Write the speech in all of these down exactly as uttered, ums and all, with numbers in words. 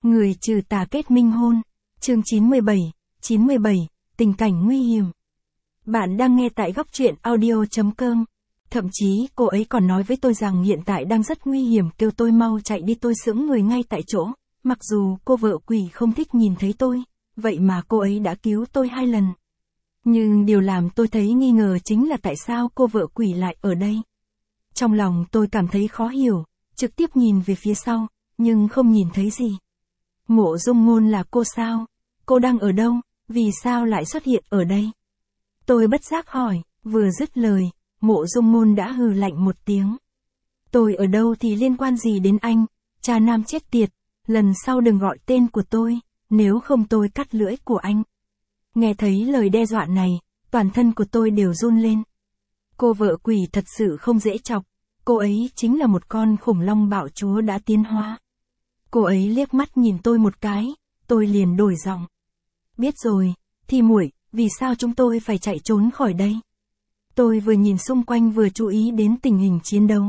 Người trừ tà kết minh hôn. Chương chín mươi bảy, chín mươi bảy, tình cảnh nguy hiểm. Bạn đang nghe tại góc truyện audio chấm com. Thậm chí cô ấy còn nói với tôi rằng hiện tại đang rất nguy hiểm, kêu tôi mau chạy đi. Tôi sững người ngay tại chỗ. Mặc dù cô vợ quỷ không thích nhìn thấy tôi, vậy mà cô ấy đã cứu tôi hai lần. Nhưng điều làm tôi thấy nghi ngờ chính là tại sao cô vợ quỷ lại ở đây. Trong lòng tôi cảm thấy khó hiểu, trực tiếp nhìn về phía sau, nhưng không nhìn thấy gì. Mộ Dung Ngôn là cô sao? Cô đang ở đâu? Vì sao lại xuất hiện ở đây? Tôi bất giác hỏi, vừa dứt lời, Mộ Dung Ngôn đã hừ lạnh một tiếng. Tôi ở đâu thì liên quan gì đến anh, cha nam chết tiệt, lần sau đừng gọi tên của tôi, nếu không tôi cắt lưỡi của anh. Nghe thấy lời đe dọa này, toàn thân của tôi đều run lên. Cô vợ quỷ thật sự không dễ chọc, cô ấy chính là một con khủng long bạo chúa đã tiến hóa. Cô ấy liếc mắt nhìn tôi một cái, tôi liền đổi giọng. Biết rồi, thì muội, vì sao chúng tôi phải chạy trốn khỏi đây? Tôi vừa nhìn xung quanh vừa chú ý đến tình hình chiến đấu.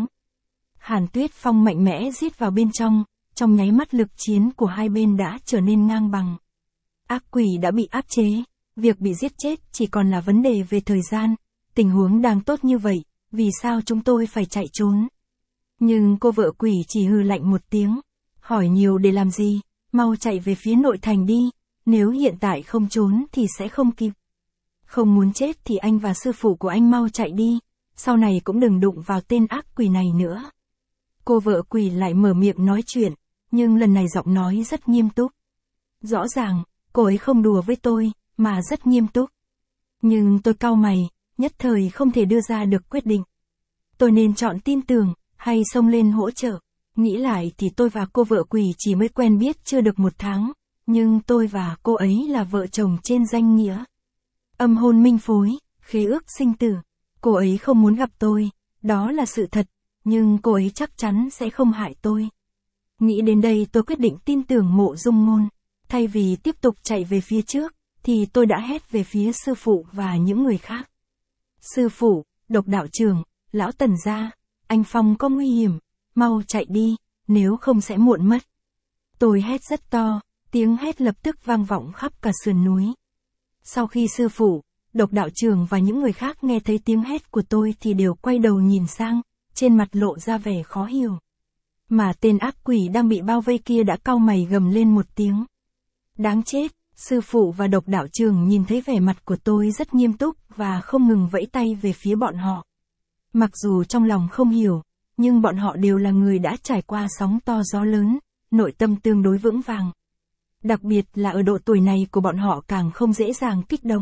Hàn Tuyết Phong mạnh mẽ giết vào bên trong, trong nháy mắt lực chiến của hai bên đã trở nên ngang bằng. Ác quỷ đã bị áp chế, việc bị giết chết chỉ còn là vấn đề về thời gian. Tình huống đang tốt như vậy, vì sao chúng tôi phải chạy trốn? Nhưng cô vợ quỷ chỉ hừ lạnh một tiếng. Hỏi nhiều để làm gì, mau chạy về phía nội thành đi, nếu hiện tại không trốn thì sẽ không kịp. Không muốn chết thì anh và sư phụ của anh mau chạy đi, sau này cũng đừng đụng vào tên ác quỷ này nữa. Cô vợ quỷ lại mở miệng nói chuyện, nhưng lần này giọng nói rất nghiêm túc. Rõ ràng, cô ấy không đùa với tôi, mà rất nghiêm túc. Nhưng tôi cau mày, nhất thời không thể đưa ra được quyết định. Tôi nên chọn tin tưởng, hay xông lên hỗ trợ? Nghĩ lại thì tôi và cô vợ quỷ chỉ mới quen biết chưa được một tháng, nhưng tôi và cô ấy là vợ chồng trên danh nghĩa. Âm hôn minh phối, khế ước sinh tử. Cô ấy không muốn gặp tôi, đó là sự thật, nhưng cô ấy chắc chắn sẽ không hại tôi. Nghĩ đến đây tôi quyết định tin tưởng Mộ Dung Ngôn. Thay vì tiếp tục chạy về phía trước, thì tôi đã hét về phía sư phụ và những người khác. Sư phụ, Độc đạo trưởng, lão Tần gia, anh Phong có nguy hiểm, mau chạy đi, nếu không sẽ muộn mất. Tôi hét rất to, tiếng hét lập tức vang vọng khắp cả sườn núi. Sau khi sư phụ, Độc đạo trưởng và những người khác nghe thấy tiếng hét của tôi thì đều quay đầu nhìn sang, trên mặt lộ ra vẻ khó hiểu. Mà tên ác quỷ đang bị bao vây kia đã cau mày gầm lên một tiếng. Đáng chết, sư phụ và Độc đạo trưởng nhìn thấy vẻ mặt của tôi rất nghiêm túc và không ngừng vẫy tay về phía bọn họ. Mặc dù trong lòng không hiểu, nhưng bọn họ đều là người đã trải qua sóng to gió lớn, nội tâm tương đối vững vàng. Đặc biệt là ở độ tuổi này của bọn họ càng không dễ dàng kích động.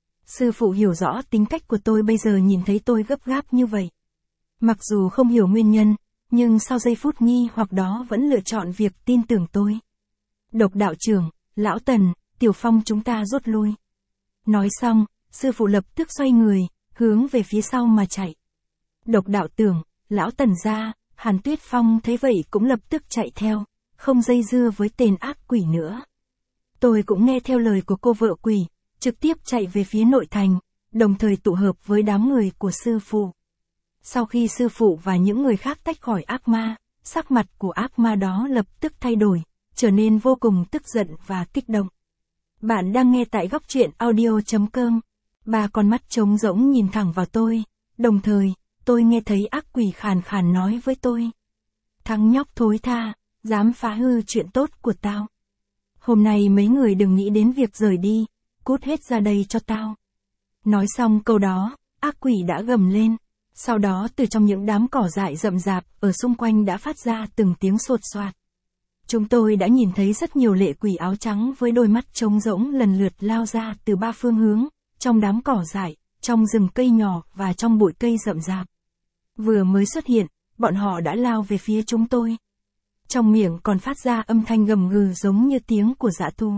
Sư phụ hiểu rõ tính cách của tôi bây giờ nhìn thấy tôi gấp gáp như vậy. Mặc dù không hiểu nguyên nhân, nhưng sau giây phút nghi hoặc đó vẫn lựa chọn việc tin tưởng tôi. Độc đạo trưởng, lão Tần, Tiểu Phong chúng ta rút lui. Nói xong, sư phụ lập tức xoay người, hướng về phía sau mà chạy. Độc đạo tưởng, lão Tần gia, Hàn Tuyết Phong thấy vậy cũng lập tức chạy theo, không dây dưa với tên ác quỷ nữa. Tôi cũng nghe theo lời của cô vợ quỷ, trực tiếp chạy về phía nội thành, đồng thời tụ hợp với đám người của sư phụ. Sau khi sư phụ và những người khác tách khỏi ác ma, sắc mặt của ác ma đó lập tức thay đổi, trở nên vô cùng tức giận và kích động. Bạn đang nghe tại góc truyện audio chấm com. Ba con mắt trống rỗng nhìn thẳng vào tôi, đồng thời, tôi nghe thấy ác quỷ khàn khàn nói với tôi. Thằng nhóc thối tha, dám phá hư chuyện tốt của tao. Hôm nay mấy người đừng nghĩ đến việc rời đi, cút hết ra đây cho tao. Nói xong câu đó, ác quỷ đã gầm lên. Sau đó từ trong những đám cỏ dại rậm rạp ở xung quanh đã phát ra từng tiếng sột soạt. Chúng tôi đã nhìn thấy rất nhiều lệ quỷ áo trắng với đôi mắt trống rỗng lần lượt lao ra từ ba phương hướng, trong đám cỏ dại, trong rừng cây nhỏ và trong bụi cây rậm rạp. Vừa mới xuất hiện, bọn họ đã lao về phía chúng tôi. Trong miệng còn phát ra âm thanh gầm gừ giống như tiếng của dã thú.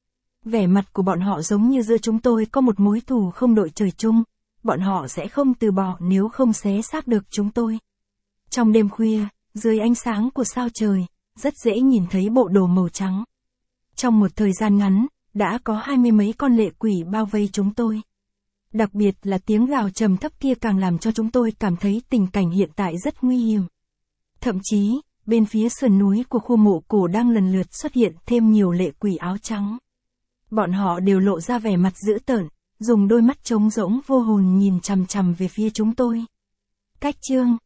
Vẻ mặt của bọn họ giống như giữa chúng tôi có một mối thù không đội trời chung, bọn họ sẽ không từ bỏ nếu không xé xác được chúng tôi. Trong đêm khuya, dưới ánh sáng của sao trời, rất dễ nhìn thấy bộ đồ màu trắng. Trong một thời gian ngắn, đã có hai mươi mấy con lệ quỷ bao vây chúng tôi. Đặc biệt là tiếng gào trầm thấp kia càng làm cho chúng tôi cảm thấy tình cảnh hiện tại rất nguy hiểm. Thậm chí, bên phía sườn núi của khu mộ cổ đang lần lượt xuất hiện thêm nhiều lệ quỷ áo trắng. Bọn họ đều lộ ra vẻ mặt dữ tợn, dùng đôi mắt trống rỗng vô hồn nhìn chằm chằm về phía chúng tôi. Cách chương